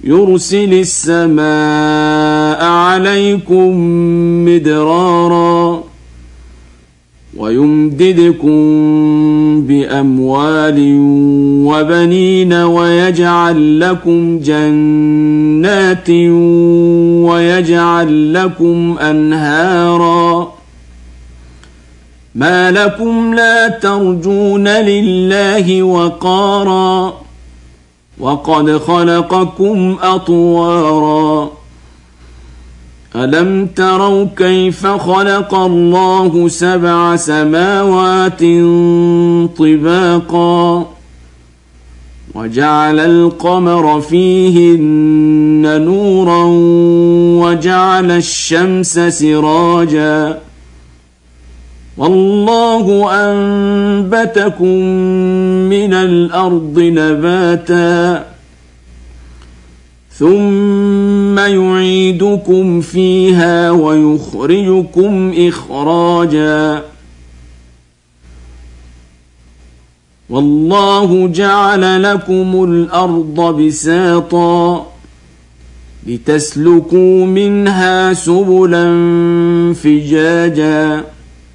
يرسل السماء عليكم مدرارا ويمددكم بأموال وبنين ويجعل لكم جنات ويجعل لكم أنهارا ما لكم لا ترجون لله وقارا وقد خلقكم أطوارا ألم تروا كيف خلق الله 7 سماوات طباقا وجعل القمر فيهن نورا وجعل الشمس سراجا والله أنبتكم من الأرض نباتا ثم يعيدكم فيها ويخرجكم إخراجا والله جعل لكم الأرض بساطا لتسلكوا منها سبلا فجاجا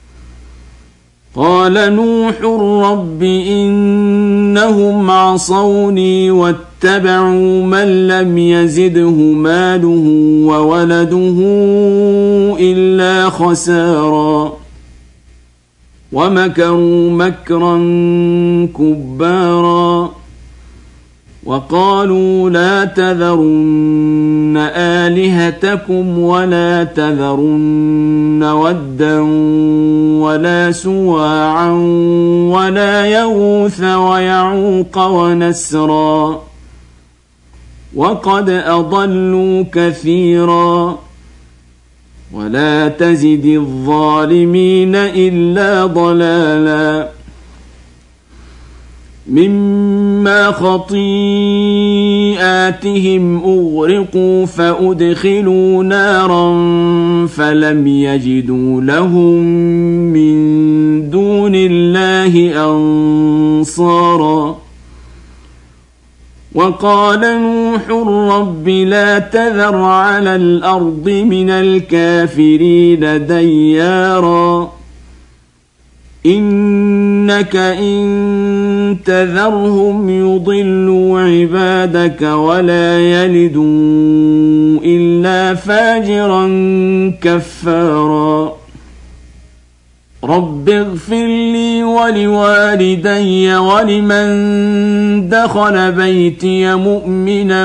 قال نوح رب إنهم عصوني واتبعوا من لم يزده ماله وولده إلا خسارا ومكروا مكرا كبارا وقالوا لا تذرن آلهتكم ولا تذرن ودا ولا سواعا ولا يغوث ويعوق ونسرا وقد أضلوا كثيرا ولا تزد الظالمين إلا ضلالا مما خطيئاتهم أغرقوا فأدخلوا نارا فلم يجدوا لهم من دون الله أنصارا وقال نوح رب لا تذر على الأرض من الكافرين ديارا إنك إن تذرهم يضلوا عبادك ولا يلدوا إلا فاجرا كفارا رب اغفر لي ولوالدي ولمن دخل بيتي مؤمنا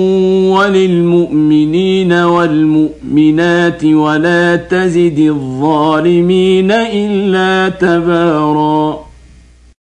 وللمؤمنين والمؤمنات ولا تزد الظالمين إلا تبارا